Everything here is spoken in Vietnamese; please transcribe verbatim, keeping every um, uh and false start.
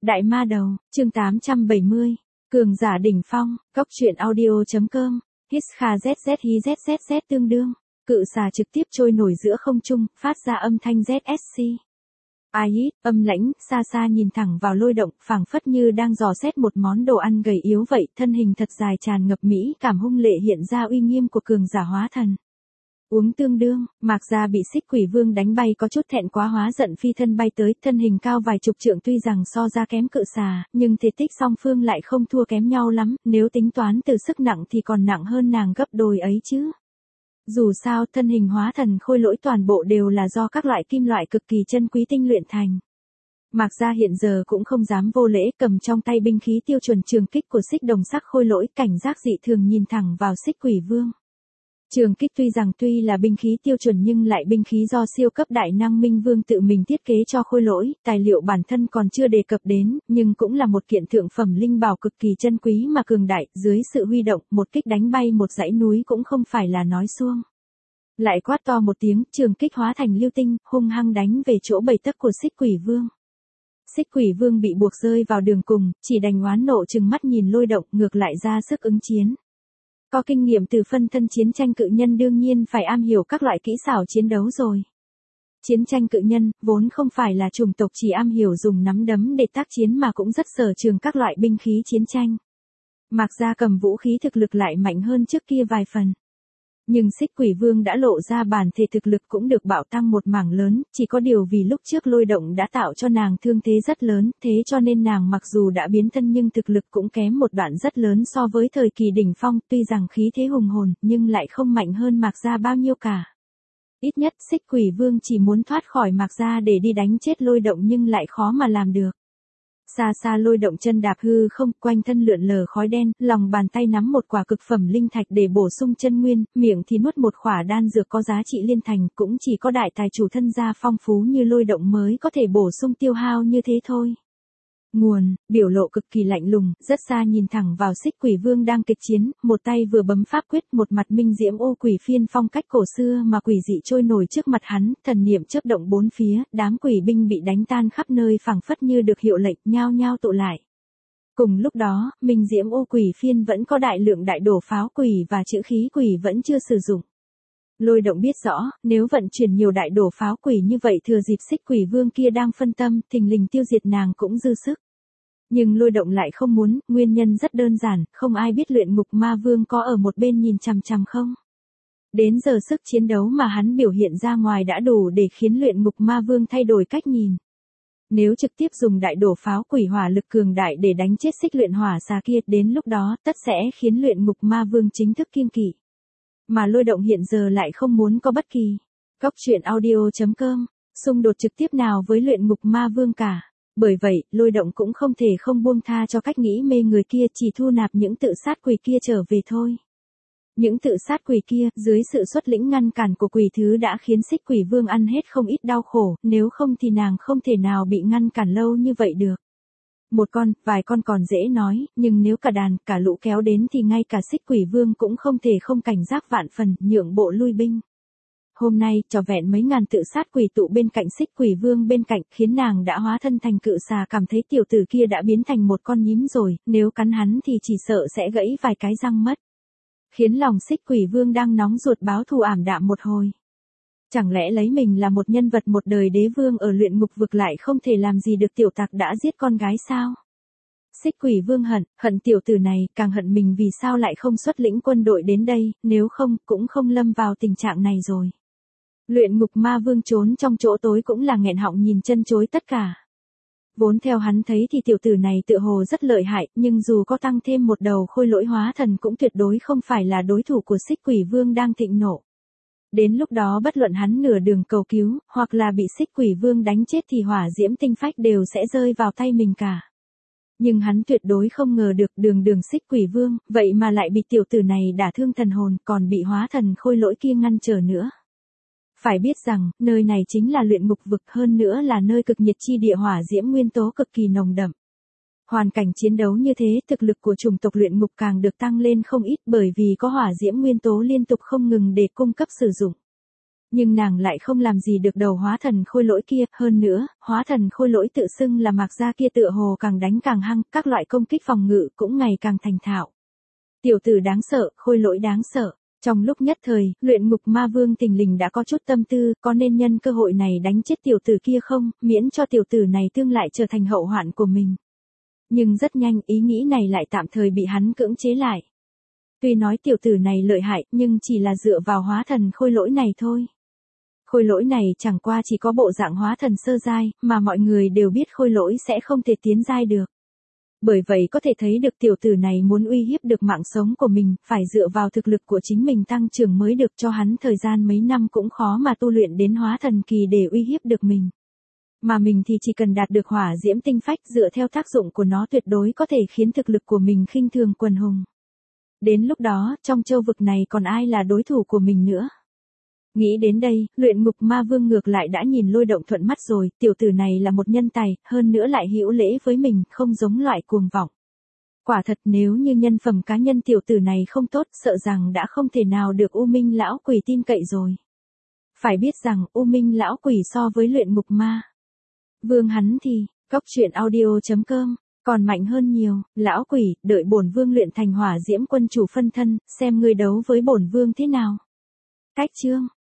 Đại ma đầu, chương tám trăm bảy mươi. Cường giả đỉnh phong, Cốc truyện audio.com. Hiskha zz tương đương. Cự xà trực tiếp trôi nổi giữa không trung, phát ra âm thanh zét ét xê. Ai hít, âm lãnh, xa xa nhìn thẳng vào Lôi Động, phảng phất như đang dò xét một món đồ ăn gầy yếu vậy, thân hình thật dài tràn ngập mỹ cảm hung lệ hiện ra uy nghiêm của cường giả hóa thần. Uống tương đương, Mạc Gia bị Xích Quỷ Vương đánh bay có chút thẹn quá hóa giận phi thân bay tới, thân hình cao vài chục trượng tuy rằng so ra kém cự xà, nhưng thể tích song phương lại không thua kém nhau lắm, nếu tính toán từ sức nặng thì còn nặng hơn nàng gấp đôi ấy chứ. Dù sao, thân hình hóa thần khôi lỗi toàn bộ đều là do các loại kim loại cực kỳ chân quý tinh luyện thành. Mạc Gia hiện giờ cũng không dám vô lễ, cầm trong tay binh khí tiêu chuẩn trường kích của Xích Đồng sắc khôi lỗi, cảnh giác dị thường nhìn thẳng vào Xích Quỷ Vương. Trường kích tuy rằng tuy là binh khí tiêu chuẩn nhưng lại binh khí do siêu cấp đại năng Minh Vương tự mình thiết kế cho khôi lỗi, tài liệu bản thân còn chưa đề cập đến, nhưng cũng là một kiện thượng phẩm linh bảo cực kỳ chân quý mà cường đại, dưới sự huy động, một kích đánh bay một dãy núi cũng không phải là nói suông. Lại quát to một tiếng, trường kích hóa thành lưu tinh, hung hăng đánh về chỗ bầy tấc của Xích Quỷ Vương. Xích Quỷ Vương bị buộc rơi vào đường cùng, chỉ đành oán nộ trừng mắt nhìn Lôi Động, ngược lại ra sức ứng chiến. Có kinh nghiệm từ phân thân chiến tranh cự nhân đương nhiên phải am hiểu các loại kỹ xảo chiến đấu rồi. Chiến tranh cự nhân, vốn không phải là chủng tộc chỉ am hiểu dùng nắm đấm để tác chiến mà cũng rất sở trường các loại binh khí chiến tranh. Mạc Gia cầm vũ khí thực lực lại mạnh hơn trước kia vài phần. Nhưng Xích Quỷ Vương đã lộ ra bản thể thực lực cũng được bạo tăng một mảng lớn, chỉ có điều vì lúc trước Lôi Động đã tạo cho nàng thương thế rất lớn, thế cho nên nàng mặc dù đã biến thân nhưng thực lực cũng kém một đoạn rất lớn so với thời kỳ đỉnh phong, tuy rằng khí thế hùng hồn, nhưng lại không mạnh hơn Mạc Gia bao nhiêu cả. Ít nhất Xích Quỷ Vương chỉ muốn thoát khỏi Mạc Gia để đi đánh chết Lôi Động nhưng lại khó mà làm được. Xa xa Lôi Động chân đạp hư không, quanh thân lượn lờ khói đen, lòng bàn tay nắm một quả cực phẩm linh thạch để bổ sung chân nguyên, miệng thì nuốt một khỏa đan dược có giá trị liên thành, cũng chỉ có đại tài chủ thân gia phong phú như Lôi Động mới có thể bổ sung tiêu hao như thế thôi. Nguồn, biểu lộ cực kỳ lạnh lùng, rất xa nhìn thẳng vào Xích Quỷ Vương đang kịch chiến, một tay vừa bấm pháp quyết, một mặt minh diễm ô quỷ phiên phong cách cổ xưa mà quỷ dị trôi nổi trước mặt hắn, thần niệm chớp động bốn phía, đám quỷ binh bị đánh tan khắp nơi phảng phất như được hiệu lệnh, nhao nhao tụ lại. Cùng lúc đó, minh diễm ô quỷ phiên vẫn có đại lượng đại đổ pháo quỷ và chữ khí quỷ vẫn chưa sử dụng. Lôi Động biết rõ, nếu vận chuyển nhiều đại đổ pháo quỷ như vậy thừa dịp Xích Quỷ Vương kia đang phân tâm, thình lình tiêu diệt nàng cũng dư sức. Nhưng Lôi Động lại không muốn, nguyên nhân rất đơn giản, không ai biết Luyện Ngục Ma Vương có ở một bên nhìn chằm chằm không. Đến giờ sức chiến đấu mà hắn biểu hiện ra ngoài đã đủ để khiến Luyện Ngục Ma Vương thay đổi cách nhìn. Nếu trực tiếp dùng đại đổ pháo quỷ hỏa lực cường đại để đánh chết Xích Luyện Hỏa xà kia, đến lúc đó tất sẽ khiến Luyện Ngục Ma Vương chính thức kiêng kỵ. Mà Lôi Động hiện giờ lại không muốn có bất kỳ Cốc truyện audio.com xung đột trực tiếp nào với Luyện Ngục Ma Vương cả. Bởi vậy, Lôi Động cũng không thể không buông tha cho cách nghĩ mê người kia, chỉ thu nạp những tự sát quỷ kia trở về thôi. Những tự sát quỷ kia, dưới sự xuất lĩnh ngăn cản của quỷ thứ đã khiến Xích Quỷ Vương ăn hết không ít đau khổ, nếu không thì nàng không thể nào bị ngăn cản lâu như vậy được. Một con, vài con còn dễ nói, nhưng nếu cả đàn, cả lũ kéo đến thì ngay cả Xích Quỷ Vương cũng không thể không cảnh giác vạn phần, nhượng bộ lui binh. Hôm nay, trò vẹn mấy ngàn tự sát quỷ tụ bên cạnh Xích Quỷ Vương bên cạnh, khiến nàng đã hóa thân thành cự xà, cảm thấy tiểu tử kia đã biến thành một con nhím rồi, nếu cắn hắn thì chỉ sợ sẽ gãy vài cái răng mất. Khiến lòng Xích Quỷ Vương đang nóng ruột báo thù ảm đạm một hồi. Chẳng lẽ lấy mình là một nhân vật một đời đế vương ở Luyện Ngục vực lại không thể làm gì được tiểu tặc đã giết con gái sao? Xích Quỷ Vương hận, hận tiểu tử này, càng hận mình vì sao lại không xuất lĩnh quân đội đến đây, nếu không, cũng không lâm vào tình trạng này rồi. Luyện Ngục Ma Vương trốn trong chỗ tối cũng là nghẹn họng nhìn chân chối tất cả. Vốn theo hắn thấy thì tiểu tử này tựa hồ rất lợi hại, nhưng dù có tăng thêm một đầu khôi lỗi hóa thần cũng tuyệt đối không phải là đối thủ của Xích Quỷ Vương đang thịnh nộ. Đến lúc đó bất luận hắn nửa đường cầu cứu, hoặc là bị Xích Quỷ Vương đánh chết thì hỏa diễm tinh phách đều sẽ rơi vào tay mình cả. Nhưng hắn tuyệt đối không ngờ được đường đường Xích Quỷ Vương, vậy mà lại bị tiểu tử này đả thương thần hồn, còn bị hóa thần khôi lỗi kia ngăn trở nữa. Phải biết rằng, nơi này chính là Luyện Ngục vực, hơn nữa là nơi cực nhiệt chi địa, hỏa diễm nguyên tố cực kỳ nồng đậm. Hoàn cảnh chiến đấu như thế, thực lực của chủng tộc Luyện Ngục càng được tăng lên không ít bởi vì có hỏa diễm nguyên tố liên tục không ngừng để cung cấp sử dụng. Nhưng nàng lại không làm gì được đầu hóa thần khôi lỗi kia, hơn nữa, hóa thần khôi lỗi tự xưng là Mạc Gia kia tựa hồ càng đánh càng hăng, các loại công kích phòng ngự cũng ngày càng thành thạo. Tiểu tử đáng sợ, khôi lỗi đáng sợ. Trong lúc nhất thời, luyện ngục ma vương tình lình đã có chút tâm tư, có nên nhân cơ hội này đánh chết tiểu tử kia không, miễn cho tiểu tử này tương lại trở thành hậu hoạn của mình. Nhưng rất nhanh ý nghĩ này lại tạm thời bị hắn cưỡng chế lại. Tuy nói tiểu tử này lợi hại, nhưng chỉ là dựa vào hóa thần khôi lỗi này thôi. Khôi lỗi này chẳng qua chỉ có bộ dạng hóa thần sơ giai, mà mọi người đều biết khôi lỗi sẽ không thể tiến giai được. Bởi vậy có thể thấy được tiểu tử này muốn uy hiếp được mạng sống của mình, phải dựa vào thực lực của chính mình tăng trưởng mới được, cho hắn thời gian mấy năm cũng khó mà tu luyện đến hóa thần kỳ để uy hiếp được mình. Mà mình thì chỉ cần đạt được hỏa diễm tinh phách, dựa theo tác dụng của nó tuyệt đối có thể khiến thực lực của mình khinh thường quần hùng. Đến lúc đó, trong châu vực này còn ai là đối thủ của mình nữa. Nghĩ đến đây, luyện ngục ma vương ngược lại đã nhìn Lôi Động thuận mắt rồi, tiểu tử này là một nhân tài, hơn nữa lại hữu lễ với mình, không giống loại cuồng vọng. Quả thật nếu như nhân phẩm cá nhân tiểu tử này không tốt, sợ rằng đã không thể nào được U Minh lão quỷ tin cậy rồi. Phải biết rằng U Minh lão quỷ so với luyện ngục ma vương hắn thì, cốc truyện audio chấm com, còn mạnh hơn nhiều. Lão quỷ, đợi bổn vương luyện thành hỏa diễm quân chủ phân thân, xem ngươi đấu với bổn vương thế nào. Cách chương